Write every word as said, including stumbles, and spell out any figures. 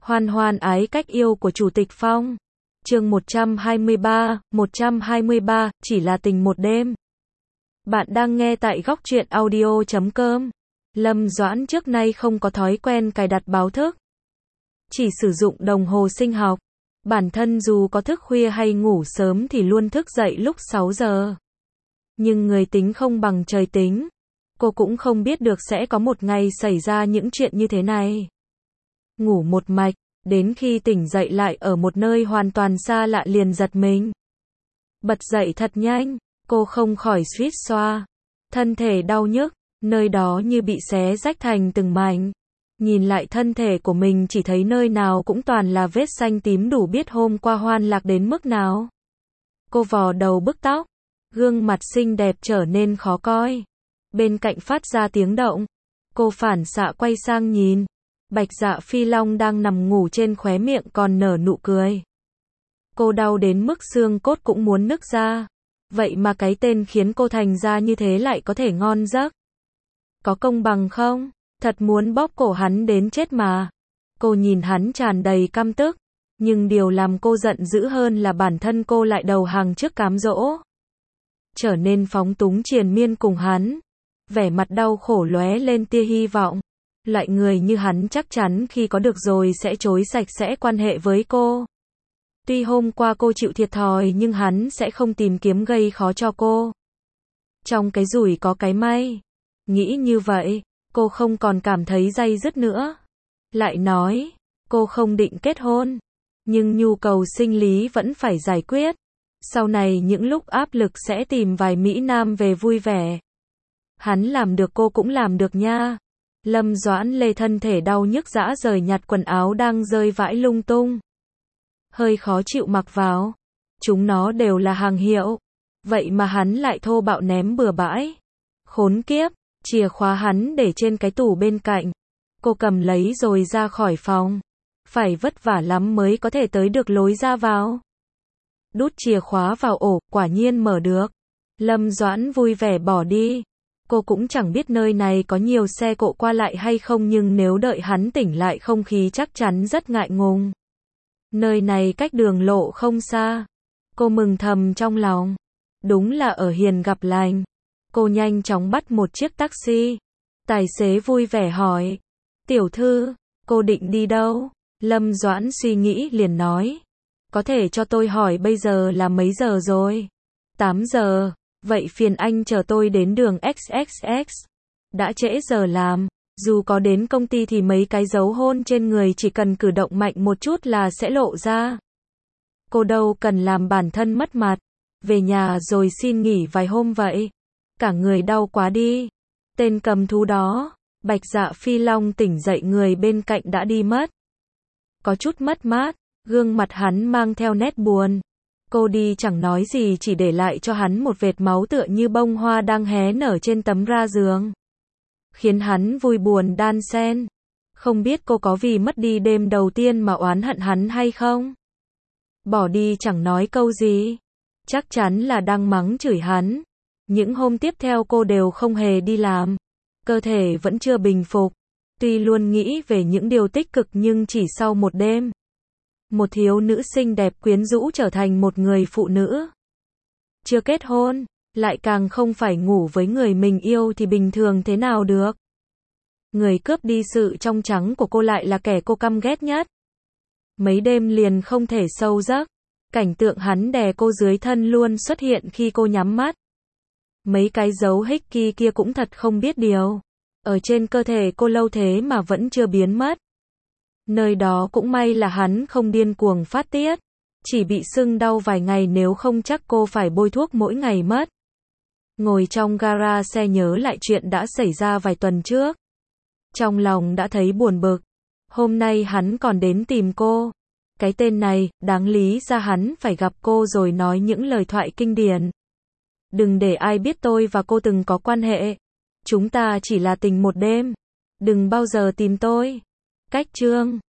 Hoan hoan ái cách yêu của Chủ tịch Phong. Chương một trăm hai mươi ba, một trăm hai mươi ba, chỉ là tình một đêm. Bạn đang nghe tại góc truyện audio chấm com. Lâm Doãn trước nay không có thói quen cài đặt báo thức. Chỉ sử dụng đồng hồ sinh học. Bản thân dù có thức khuya hay ngủ sớm thì luôn thức dậy lúc sáu giờ. Nhưng người tính không bằng trời tính. Cô cũng không biết được sẽ có một ngày xảy ra những chuyện như thế này. Ngủ một mạch, đến khi tỉnh dậy lại ở một nơi hoàn toàn xa lạ liền giật mình. Bật dậy thật nhanh, cô không khỏi suýt xoa. Thân thể đau nhức, nơi đó như bị xé rách thành từng mảnh. Nhìn lại thân thể của mình chỉ thấy nơi nào cũng toàn là vết xanh tím đủ biết hôm qua hoan lạc đến mức nào. Cô vò đầu bứt tóc, gương mặt xinh đẹp trở nên khó coi. Bên cạnh phát ra tiếng động, cô phản xạ quay sang nhìn. Bạch Dạ Phi Long đang nằm ngủ trên khóe miệng còn nở nụ cười. Cô đau đến mức xương cốt cũng muốn nứt ra. Vậy mà cái tên khiến cô thành ra như thế lại có thể ngon giấc. Có công bằng không? Thật muốn bóp cổ hắn đến chết mà. Cô nhìn hắn tràn đầy căm tức. Nhưng điều làm cô giận dữ hơn là bản thân cô lại đầu hàng trước cám dỗ. Trở nên phóng túng triền miên cùng hắn. Vẻ mặt đau khổ lóe lên tia hy vọng. Loại người như hắn chắc chắn khi có được rồi sẽ chối sạch sẽ quan hệ với cô. Tuy hôm qua cô chịu thiệt thòi nhưng hắn sẽ không tìm kiếm gây khó cho cô. Trong cái rủi có cái may. Nghĩ như vậy, cô không còn cảm thấy day dứt nữa. Lại nói, cô không định kết hôn. Nhưng nhu cầu sinh lý vẫn phải giải quyết. Sau này những lúc áp lực sẽ tìm vài Mỹ Nam về vui vẻ. Hắn làm được cô cũng làm được nha. Lâm Doãn Lê thân thể đau nhức rã rời nhặt quần áo đang rơi vãi lung tung. Hơi khó chịu mặc vào. Chúng nó đều là hàng hiệu. Vậy mà hắn lại thô bạo ném bừa bãi. Khốn kiếp, chìa khóa hắn để trên cái tủ bên cạnh. Cô cầm lấy rồi ra khỏi phòng. Phải vất vả lắm mới có thể tới được lối ra vào. Đút chìa khóa vào ổ, quả nhiên mở được. Lâm Doãn vui vẻ bỏ đi. Cô cũng chẳng biết nơi này có nhiều xe cộ qua lại hay không nhưng nếu đợi hắn tỉnh lại không khí chắc chắn rất ngại ngùng. Nơi này cách đường lộ không xa. Cô mừng thầm trong lòng. Đúng là ở hiền gặp lành. Cô nhanh chóng bắt một chiếc taxi. Tài xế vui vẻ hỏi. Tiểu thư, cô định đi đâu? Lâm Doãn suy nghĩ liền nói. Có thể cho tôi hỏi bây giờ là mấy giờ rồi? tám giờ. Vậy phiền anh chờ tôi đến đường ích ích ích. Đã trễ giờ làm. Dù có đến công ty thì mấy cái dấu hôn trên người chỉ cần cử động mạnh một chút là sẽ lộ ra. Cô đâu cần làm bản thân mất mặt. Về nhà rồi xin nghỉ vài hôm vậy. Cả người đau quá đi. Tên cầm thú đó. Bạch Dạ Phi Long tỉnh dậy người bên cạnh đã đi mất. Có chút mất mát. Gương mặt hắn mang theo nét buồn. Cô đi chẳng nói gì chỉ để lại cho hắn một vệt máu tựa như bông hoa đang hé nở trên tấm ra giường. Khiến hắn vui buồn đan xen. Không biết cô có vì mất đi đêm đầu tiên mà oán hận hắn hay không? Bỏ đi chẳng nói câu gì. Chắc chắn là đang mắng chửi hắn. Những hôm tiếp theo cô đều không hề đi làm. Cơ thể vẫn chưa bình phục. Tuy luôn nghĩ về những điều tích cực nhưng chỉ sau một đêm. Một thiếu nữ xinh đẹp quyến rũ trở thành một người phụ nữ. Chưa kết hôn, lại càng không phải ngủ với người mình yêu thì bình thường thế nào được. Người cướp đi sự trong trắng của cô lại là kẻ cô căm ghét nhất. Mấy đêm liền không thể sâu giấc. Cảnh tượng hắn đè cô dưới thân luôn xuất hiện khi cô nhắm mắt. Mấy cái dấu hickey kia cũng thật không biết điều. Ở trên cơ thể cô lâu thế mà vẫn chưa biến mất. Nơi đó cũng may là hắn không điên cuồng phát tiết. Chỉ bị sưng đau vài ngày nếu không chắc cô phải bôi thuốc mỗi ngày mất. Ngồi trong gara xe nhớ lại chuyện đã xảy ra vài tuần trước. Trong lòng đã thấy buồn bực. Hôm nay hắn còn đến tìm cô. Cái tên này, đáng lý ra hắn phải gặp cô rồi nói những lời thoại kinh điển. Đừng để ai biết tôi và cô từng có quan hệ. Chúng ta chỉ là tình một đêm. Đừng bao giờ tìm tôi. Cách chương